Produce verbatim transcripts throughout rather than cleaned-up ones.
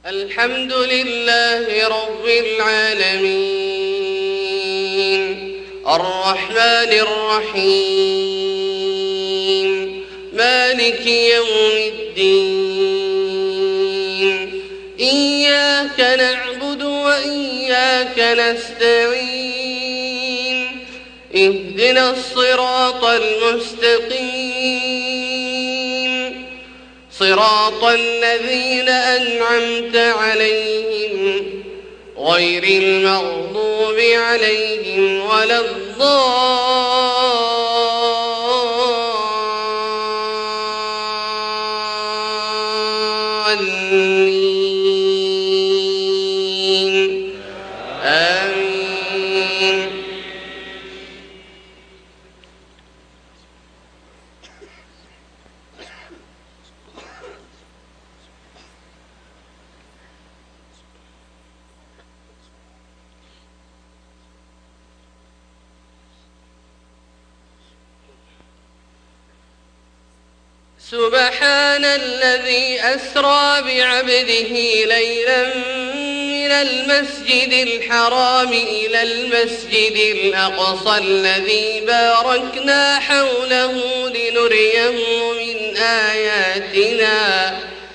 الحمد لله رب العالمين الرحمن الرحيم مالك يوم الدين إياك نعبد وإياك نستعين اهدنا الصراط المستقيم صراط الذين أنعمت عليهم غير المغضوب عليهم ولا الضالين آمين. سبحان الذي أسرى بعبده ليلا من المسجد الحرام إلى المسجد الأقصى الذي باركنا حوله لنريه من آياتنا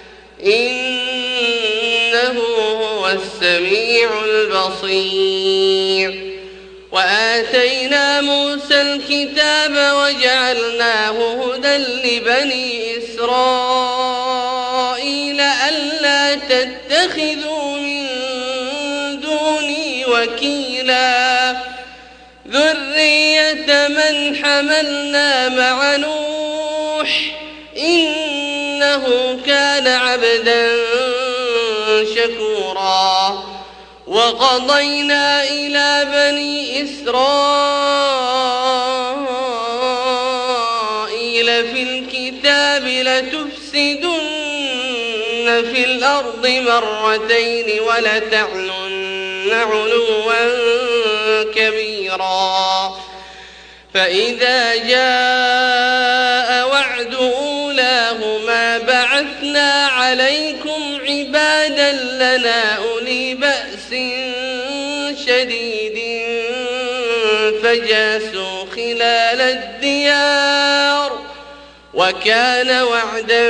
إنه هو السميع البصير. وآتينا موسى الكتاب وجعلناه هدى لبني إسرائيل ألا تتخذوا من دوني وكيلا ذرية من حملنا مع نوح إنه كان عبدا شكورا. وقضينا إلى بني إسرائيل في الكتاب لتفسدن في الأرض مرتين ولتعلن علوا كبيرا. فإذا جاء وعد أولاهما بعثنا عليكم عبادا لنا أولي بأس شديد فجاسوا خلال الديار وكان وعدا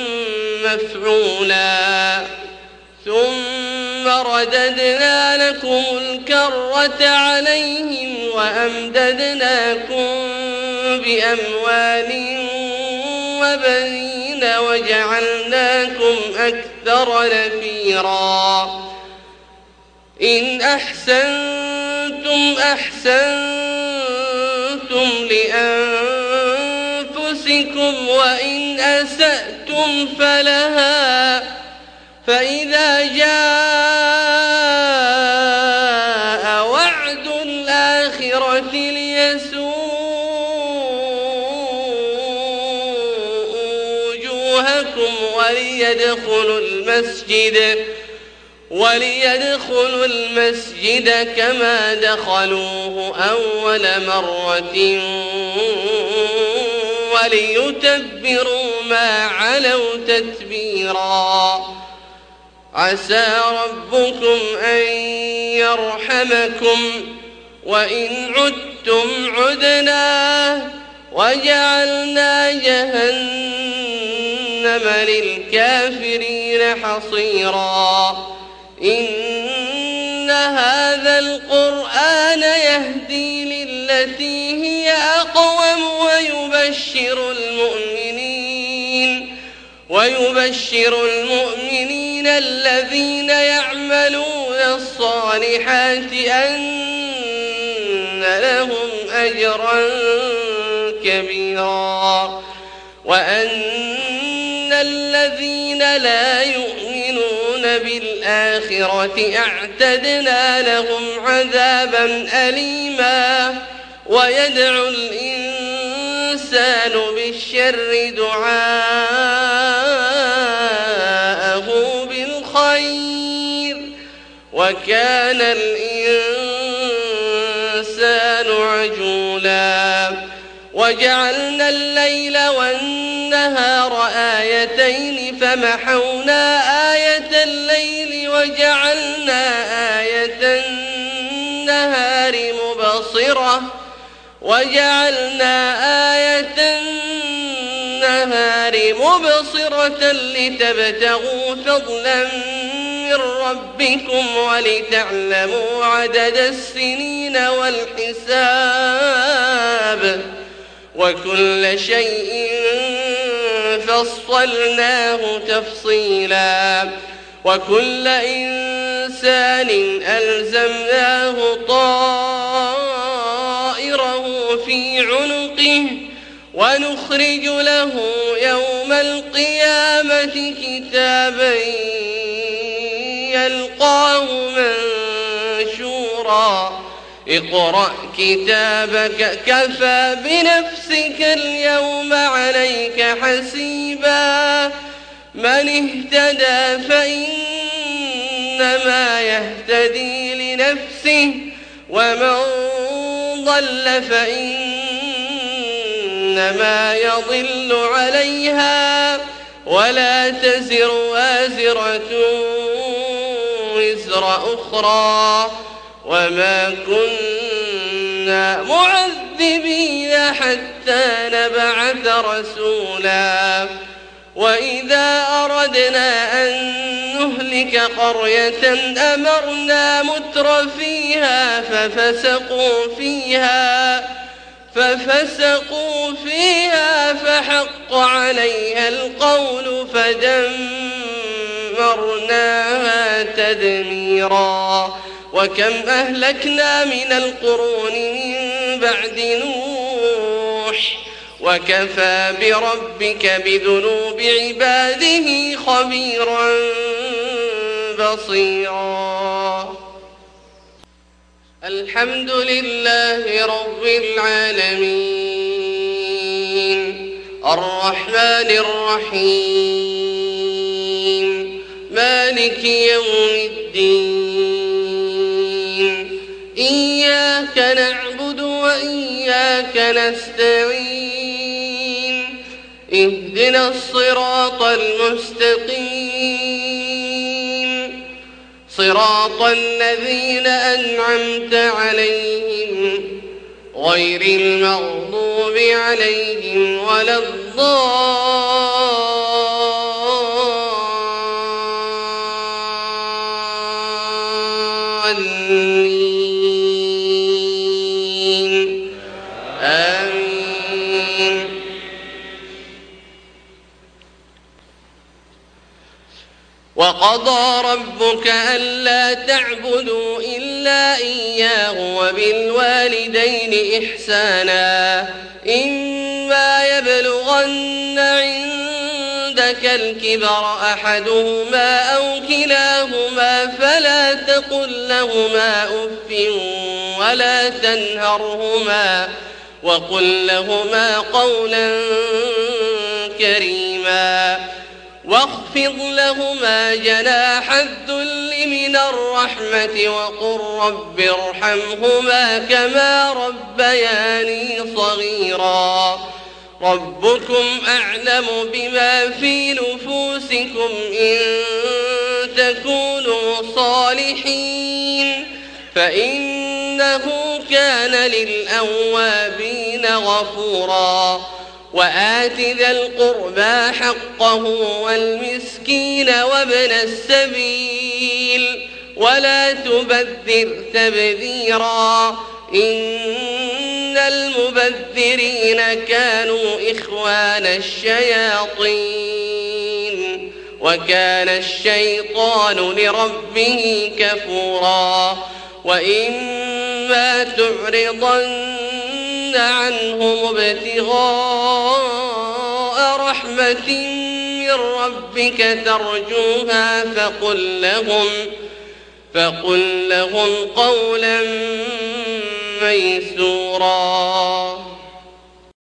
مفعولا. ثم رددنا لكم الكرة عليهم وأمددناكم بأموال وبنين وجعلناكم أكثر نفيرا. إن أحسنتم أحسنتم لأنفسكم وإن أسأتم فلها. فإذا جاء وعد الآخرة ليسوءوا وجوهكم وليدخلوا المسجد وليدخلوا المسجد كما دخلوه أول مرة وليتبروا ما علوا تتبيرا. عسى ربكم أن يرحمكم وإن عدتم عدنا وجعلنا جهنم للكافرين حصيرا. إن هذا القرآن يهدي للتي هي أقوم ويبشر المؤمنين ويبشر المؤمنين الذين يعملون الصالحات أن لهم أجرا كبيرا وأن الذين لا يؤمنون بالآخرة أعتدنا لهم عذابا أليما. ويدعو الإنسان بالشر دعاءه بالخير وكان الإنسان عجولا. وجعلنا الليل والنهار والنهار آيتين فمحونا آية الليل وجعلنا آية النهار مبصرة وجعلنا آية النهار مبصرة لتبتغوا فضلا من ربكم ولتعلموا عدد السنين والحساب وكل شيء فصلناه تفصيلا وكل إنسان ألزمناه طائره في عنقه ونخرج له يوم القيامة كتابا يلقاه منشورا اقرأ كتابك كفى بنفسك اليوم عليك حسيبا من اهتدى فإنما يهتدي لنفسه ومن ضل فإنما يضل عليها ولا تزر وازرة وزر أخرى وما كنا معذبين حتى نبعث رسولا وإذا أردنا أن نهلك قرية أمرنا متر فيها ففسقوا فيها ففسقوا فيها فحق عليها القول فدمرناها تدميرا وكم أهلكنا من القرون من بعد نوح وكفى بربك بذنوب عباده خبيرا بصيرا الحمد لله رب العالمين الرحمن الرحيم مالك يوم الدين إياك نعبد وإياك نستعين اهدنا الصراط المستقيم صراط الذين أنعمت عليهم غير المغضوب عليهم ولا الضالين آمين وقضى ربك ألا تعبدوا إلا إياه وبالوالدين إحسانا إما يبلغن عندك الكبر أحدهما أو كلاهما فلا تقل لهما أف ولا تنهرهما وقل لهما قولا كريما واخفض لهما جناح الذل من الرحمة وقل رب ارحمهما كما ربياني صغيرا ربكم أعلم بما في نفوسكم إن تكونوا صالحين فإنه كان للأوابين غفورا وآت ذا القربى حقه والمسكين وابن السبيل ولا تبذر تبذيرا إن المبذرين كانوا إخوان الشياطين وكان الشيطان لربه كفورا وإما تعرضن عنهم ابتغاء رحمة من ربك ترجوها فقل لهم فقل لهم قولا ميسورا